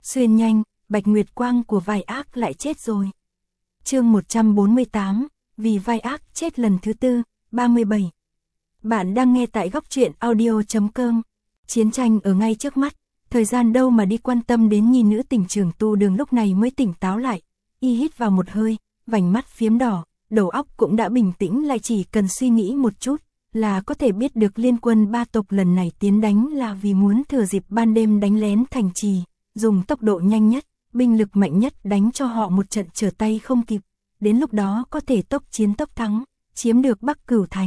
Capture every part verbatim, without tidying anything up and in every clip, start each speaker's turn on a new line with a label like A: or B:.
A: Xuyên nhanh, Bạch Nguyệt Quang của vai ác lại chết rồi. Chương một trăm bốn mươi tám, vì vai ác chết lần thứ tư, ba mươi bảy. Bạn đang nghe tại góc truyện audio chấm com. Chiến tranh ở ngay trước mắt, thời gian đâu mà đi quan tâm đến nhi nữ tỉnh trưởng Tu Đường lúc này mới tỉnh táo lại. Y hít vào một hơi, vành mắt phiếm đỏ, đầu óc cũng đã bình tĩnh lại, chỉ cần suy nghĩ một chút là có thể biết được liên quân ba tộc lần này tiến đánh là vì muốn thừa dịp ban đêm đánh lén thành trì, dùng tốc độ nhanh nhất, binh lực mạnh nhất đánh cho họ một trận trở tay không kịp, đến lúc đó có thể tốc chiến tốc thắng, chiếm được Bắc Cửu Thành.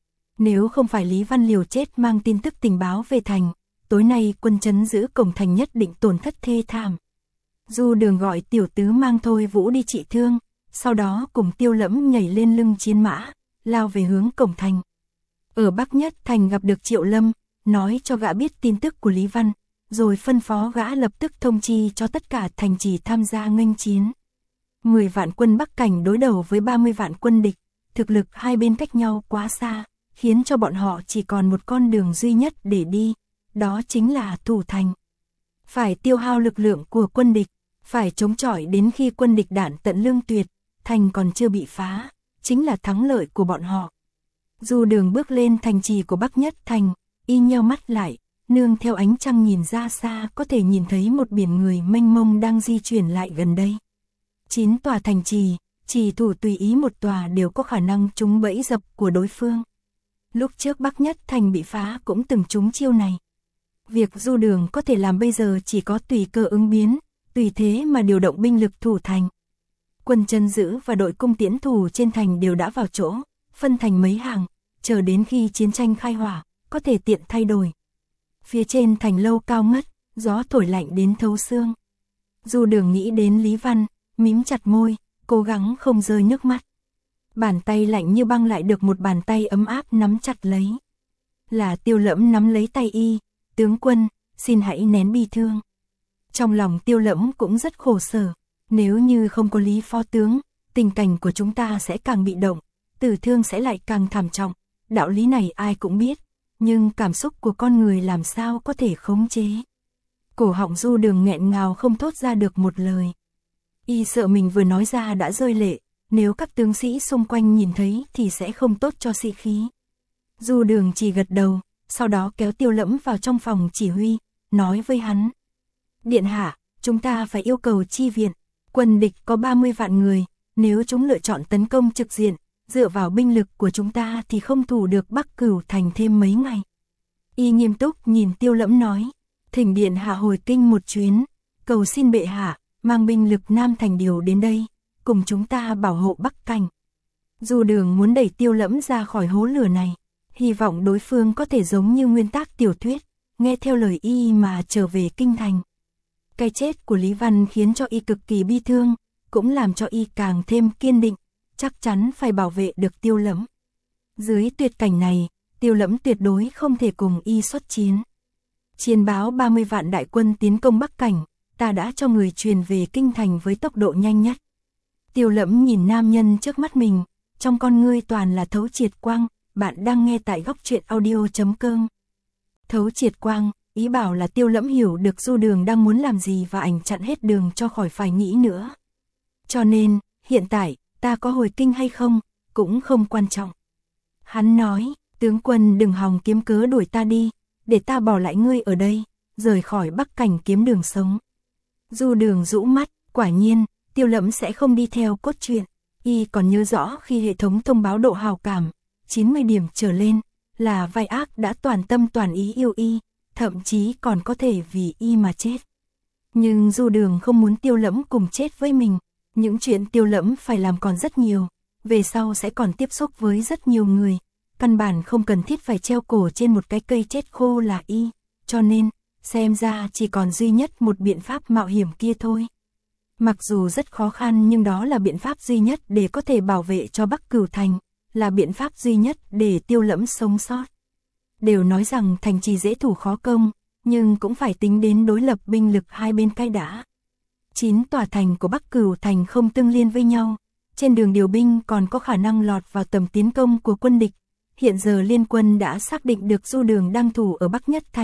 A: Nếu không phải Lý Văn liều chết mang tin tức tình báo về thành, tối nay quân trấn giữ cổng thành nhất định tổn thất thê thảm. Du Đường gọi tiểu tứ mang Thôi Vũ đi trị thương, sau đó cùng Tiêu Lẫm nhảy lên lưng chiến mã, lao về hướng cổng thành. Ở Bắc Nhất Thành gặp được Triệu Lâm, nói cho gã biết tin tức của Lý Văn, rồi phân phó gã lập tức thông chi cho tất cả thành trì tham gia nghênh chiến. mười vạn quân Bắc Cảnh đối đầu với ba mươi vạn quân địch, thực lực hai bên cách nhau quá xa, khiến cho bọn họ chỉ còn một con đường duy nhất để đi, đó chính là thủ thành. Phải tiêu hao lực lượng của quân địch, phải chống chọi đến khi quân địch đạn tận lương tuyệt, thành còn chưa bị phá, chính là thắng lợi của bọn họ. Du Đường bước lên thành trì của Bắc Nhất Thành, y nheo mắt lại, nương theo ánh trăng nhìn ra xa có thể nhìn thấy một biển người mênh mông đang di chuyển lại gần đây. Chín tòa thành trì, chỉ thủ tùy ý một tòa đều có khả năng trúng bẫy dập của đối phương. Lúc trước Bắc Nhất Thành bị phá cũng từng trúng chiêu này. Việc Du Đường có thể làm bây giờ chỉ có tùy cơ ứng biến, tùy thế mà điều động binh lực thủ thành. Quân trấn giữ và đội cung tiễn thủ trên thành đều đã vào chỗ, phân thành mấy hàng, chờ đến khi chiến tranh khai hỏa, có thể tiện thay đổi. Phía trên thành lâu cao ngất, gió thổi lạnh đến thấu xương. Du Đường nghĩ đến Lý Văn, mím chặt môi, cố gắng không rơi nước mắt. Bàn tay lạnh như băng lại được một bàn tay ấm áp nắm chặt lấy. Là Tiêu Lẫm nắm lấy tay y, tướng quân, xin hãy nén bi thương. Trong lòng Tiêu Lẫm cũng rất khổ sở, nếu như không có Lý phó tướng, tình cảnh của chúng ta sẽ càng bị động, tử thương sẽ lại càng thảm trọng, đạo lý này ai cũng biết, nhưng cảm xúc của con người làm sao có thể khống chế. Cổ họng Du Đường nghẹn ngào không thốt ra được một lời. Y sợ mình vừa nói ra đã rơi lệ, nếu các tướng sĩ xung quanh nhìn thấy thì sẽ không tốt cho sĩ khí. Du Đường chỉ gật đầu, sau đó kéo Tiêu Lẫm vào trong phòng chỉ huy, nói với hắn. Điện hạ, chúng ta phải yêu cầu chi viện, quân địch có ba mươi vạn người, nếu chúng lựa chọn tấn công trực diện, dựa vào binh lực của chúng ta thì không thủ được Bắc Cửu Thành thêm mấy ngày. Y nghiêm túc nhìn Tiêu Lẫm nói, thỉnh điện hạ hồi kinh một chuyến, cầu xin bệ hạ, mang binh lực Nam Thành điều đến đây, cùng chúng ta bảo hộ Bắc Cảnh. Du Đường muốn đẩy Tiêu Lẫm ra khỏi hố lửa này, hy vọng đối phương có thể giống như nguyên tác tiểu thuyết, nghe theo lời y mà trở về kinh thành. Cái chết của Lý Văn khiến cho y cực kỳ bi thương, cũng làm cho y càng thêm kiên định, chắc chắn phải bảo vệ được Tiêu Lẫm. Dưới tuyệt cảnh này, Tiêu Lẫm tuyệt đối không thể cùng y xuất chiến. Chiến báo ba mươi vạn đại quân tiến công Bắc Cảnh, ta đã cho người truyền về kinh thành với tốc độ nhanh nhất. Tiêu Lẫm nhìn nam nhân trước mắt mình, trong con ngươi toàn là thấu triệt quang. Bạn đang nghe tại góc truyện audio chấm com. Thấu triệt quang, ý bảo là Tiêu Lẫm hiểu được Du Đường đang muốn làm gì và ảnh chặn hết đường cho khỏi phải nghĩ nữa. Cho nên, hiện tại, ta có hồi kinh hay không, cũng không quan trọng. Hắn nói, tướng quân đừng hòng kiếm cớ đuổi ta đi, để ta bỏ lại ngươi ở đây, rời khỏi Bắc Cảnh kiếm đường sống. Du Đường rũ mắt, quả nhiên, Tiêu Lẫm sẽ không đi theo cốt truyện. Y còn nhớ rõ khi hệ thống thông báo độ hào cảm chín mươi điểm trở lên, là vai ác đã toàn tâm toàn ý yêu y, thậm chí còn có thể vì y mà chết. Nhưng Du Đường không muốn Tiêu Lẫm cùng chết với mình, những chuyện Tiêu Lẫm phải làm còn rất nhiều, về sau sẽ còn tiếp xúc với rất nhiều người, căn bản không cần thiết phải treo cổ trên một cái cây chết khô là y, cho nên, xem ra chỉ còn duy nhất một biện pháp mạo hiểm kia thôi. Mặc dù rất khó khăn nhưng đó là biện pháp duy nhất để có thể bảo vệ cho Bắc Cửu Thành, là biện pháp duy nhất để Tiêu Lẫm sống sót. Đều nói rằng thành trì dễ thủ khó công, nhưng cũng phải tính đến đối lập binh lực hai bên cái đã. Chín tòa thành của Bắc Cửu Thành không tương liên với nhau, trên đường điều binh còn có khả năng lọt vào tầm tiến công của quân địch. Hiện giờ liên quân đã xác định được Du Đường đang thủ ở Bắc Nhất Thành,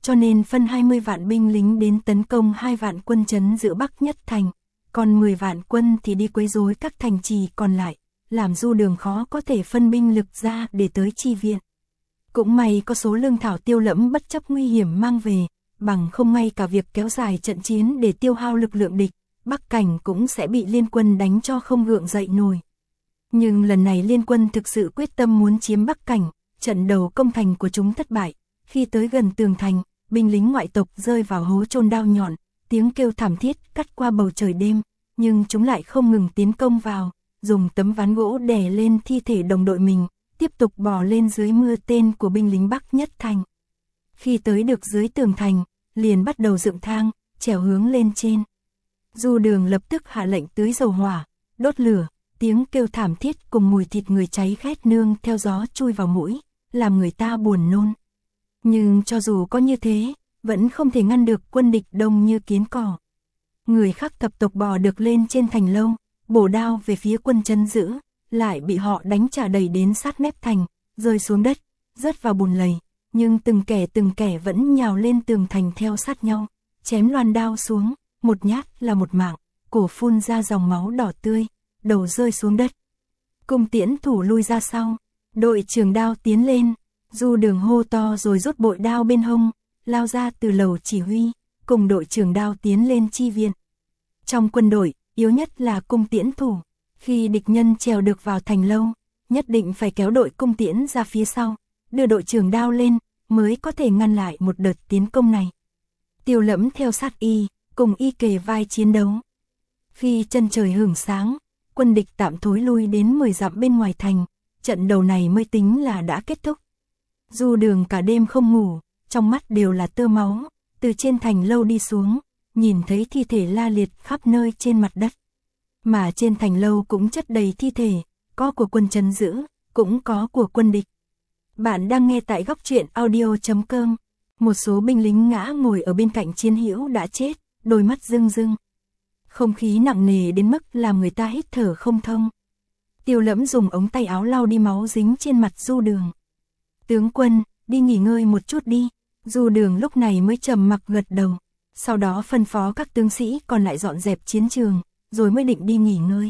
A: cho nên phân hai mươi vạn binh lính đến tấn công hai vạn quân trấn giữ Bắc Nhất Thành, còn mười vạn quân thì đi quấy rối các thành trì còn lại, làm Du Đường khó có thể phân binh lực ra để tới chi viện. Cũng may có số lương thảo Tiêu Lẫm bất chấp nguy hiểm mang về, bằng không ngay cả việc kéo dài trận chiến để tiêu hao lực lượng địch, Bắc Cảnh cũng sẽ bị liên quân đánh cho không gượng dậy nổi. Nhưng lần này liên quân thực sự quyết tâm muốn chiếm Bắc Cảnh, trận đầu công thành của chúng thất bại, khi tới gần tường thành, binh lính ngoại tộc rơi vào hố chôn đao nhọn, tiếng kêu thảm thiết cắt qua bầu trời đêm, nhưng chúng lại không ngừng tiến công vào, dùng tấm ván gỗ đè lên thi thể đồng đội mình, tiếp tục bò lên dưới mưa tên của binh lính Bắc Nhất Thành. Khi tới được dưới tường thành, liền bắt đầu dựng thang, trèo hướng lên trên. Du Đường lập tức hạ lệnh tưới dầu hỏa, đốt lửa, tiếng kêu thảm thiết cùng mùi thịt người cháy khét nương theo gió chui vào mũi, làm người ta buồn nôn. Nhưng cho dù có như thế, vẫn không thể ngăn được quân địch đông như kiến cỏ. Người khác thập tộc bò được lên trên thành lâu, bổ đao về phía quân trấn giữ, lại bị họ đánh trả đầy đến sát mép thành, rơi xuống đất, rớt vào bùn lầy, nhưng từng kẻ từng kẻ vẫn nhào lên tường thành theo sát nhau, chém loan đao xuống, một nhát là một mạng, cổ phun ra dòng máu đỏ tươi, đầu rơi xuống đất. Cung tiễn thủ lui ra sau, đội trường đao tiến lên, Du Đường hô to rồi rút bội đao bên hông, lao ra từ lầu chỉ huy, cùng đội trường đao tiến lên chi viện. Trong quân đội, yếu nhất là cung tiễn thủ, khi địch nhân trèo được vào thành lâu, nhất định phải kéo đội cung tiễn ra phía sau, đưa đội trường đao lên, mới có thể ngăn lại một đợt tiến công này. Tiêu Lẫm theo sát y, cùng y kề vai chiến đấu. Khi chân trời hửng sáng, quân địch tạm thối lui đến mười dặm bên ngoài thành, trận đầu này mới tính là đã kết thúc. Du Đường cả đêm không ngủ, trong mắt đều là tơ máu, từ trên thành lâu đi xuống, nhìn thấy thi thể la liệt khắp nơi trên mặt đất. Mà trên thành lâu cũng chất đầy thi thể, có của quân trấn giữ, cũng có của quân địch. Bạn đang nghe tại góc truyện audio chấm com. Một số binh lính ngã ngồi ở bên cạnh chiến hữu đã chết, đôi mắt rưng rưng. Không khí nặng nề đến mức làm người ta hít thở không thông. Tiêu Lẫm dùng ống tay áo lau đi máu dính trên mặt Du Đường. Tướng quân, đi nghỉ ngơi một chút đi. Du Đường lúc này mới trầm mặc gật đầu. Sau đó phân phó các tướng sĩ còn lại dọn dẹp chiến trường, rồi mới định đi nghỉ ngơi.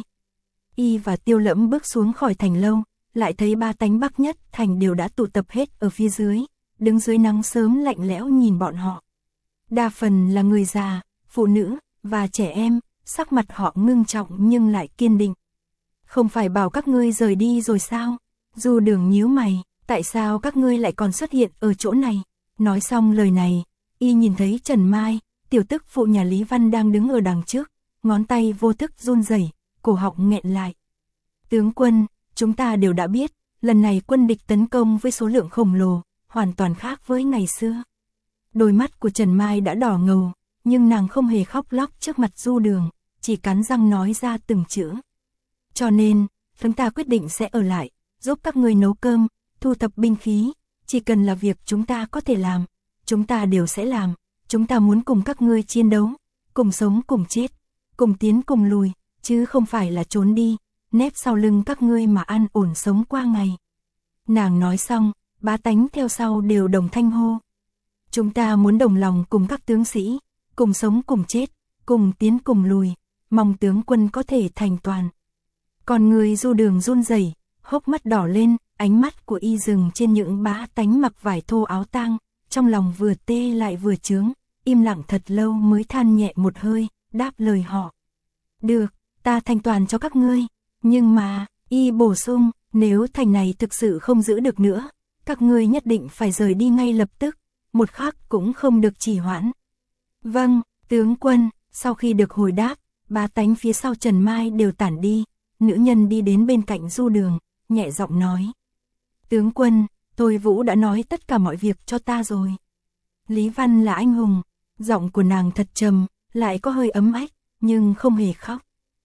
A: Y và Tiêu Lẫm bước xuống khỏi thành lâu, lại thấy ba tánh Bắc Nhất Thành đều đã tụ tập hết ở phía dưới, đứng dưới nắng sớm lạnh lẽo nhìn bọn họ. Đa phần là người già, phụ nữ và trẻ em, sắc mặt họ ngưng trọng nhưng lại kiên định. Không phải bảo các ngươi rời đi rồi sao? Du Đường nhíu mày, tại sao các ngươi lại còn xuất hiện ở chỗ này? Nói xong lời này, y nhìn thấy Trần Mai, tiểu tức phụ nhà Lý Văn đang đứng ở đằng trước, ngón tay vô thức run rẩy, cổ họng nghẹn lại. Tướng quân, chúng ta đều đã biết, lần này quân địch tấn công với số lượng khổng lồ, hoàn toàn khác với ngày xưa. Đôi mắt của Trần Mai đã đỏ ngầu, nhưng nàng không hề khóc lóc trước mặt Du Đường, chỉ cắn răng nói ra từng chữ. Cho nên, chúng ta quyết định sẽ ở lại, giúp các ngươi nấu cơm, thu thập binh khí, chỉ cần là việc chúng ta có thể làm, chúng ta đều sẽ làm. Chúng ta muốn cùng các ngươi chiến đấu, cùng sống cùng chết, cùng tiến cùng lùi, chứ không phải là trốn đi, nép sau lưng các ngươi mà an ổn sống qua ngày. Nàng nói xong, bá tánh theo sau đều đồng thanh hô. Chúng ta muốn đồng lòng cùng các tướng sĩ, cùng sống cùng chết, cùng tiến cùng lùi, mong tướng quân có thể thành toàn. Còn người Du Đường run rẩy, hốc mắt đỏ lên, ánh mắt của y dừng trên những bá tánh mặc vải thô áo tang, trong lòng vừa tê lại vừa chướng, im lặng thật lâu mới than nhẹ một hơi, đáp lời họ. Được, ta thành toàn cho các ngươi, nhưng mà, y bổ sung, nếu thành này thực sự không giữ được nữa, các ngươi nhất định phải rời đi ngay lập tức, một khắc cũng không được trì hoãn. Vâng, tướng quân, sau khi được hồi đáp, bá tánh phía sau Trần Mai đều tản đi, nữ nhân đi đến bên cạnh Du Đường, nhẹ giọng nói. Tướng quân, Thôi Vũ đã nói tất cả mọi việc cho ta rồi. Lý Văn là anh hùng, giọng của nàng thật trầm, lại có hơi ấm ách, nhưng không hề khóc.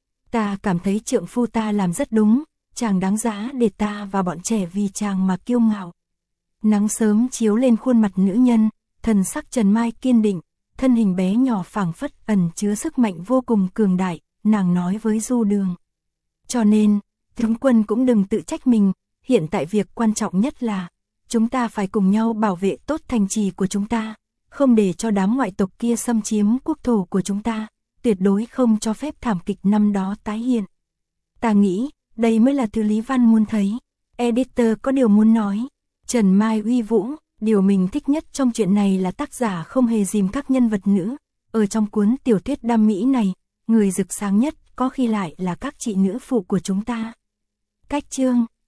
A: Ta cảm thấy trượng phu ta làm rất đúng, chàng đáng giá để ta và bọn trẻ vì chàng mà kiêu ngạo. Nắng sớm chiếu lên khuôn mặt nữ nhân, thần sắc Trần Mai kiên định, thân hình bé nhỏ phảng phất ẩn chứa sức mạnh vô cùng cường đại, nàng nói với Du Đường. Cho nên, tướng quân cũng đừng tự trách mình, hiện tại việc quan trọng nhất là, chúng ta phải cùng nhau bảo vệ tốt thành trì của chúng ta, không để cho đám ngoại tộc kia xâm chiếm quốc thổ của chúng ta, tuyệt đối không cho phép thảm kịch năm đó tái hiện. Ta nghĩ, đây mới là thứ Lý Văn muốn thấy. Editor có điều muốn nói. Trần Mai uy vũ, điều mình thích nhất trong chuyện này là tác giả không hề dìm các nhân vật nữ. Ở trong cuốn tiểu thuyết đam mỹ này, người rực sáng nhất có khi lại là các chị nữ phụ của chúng ta. Cách chương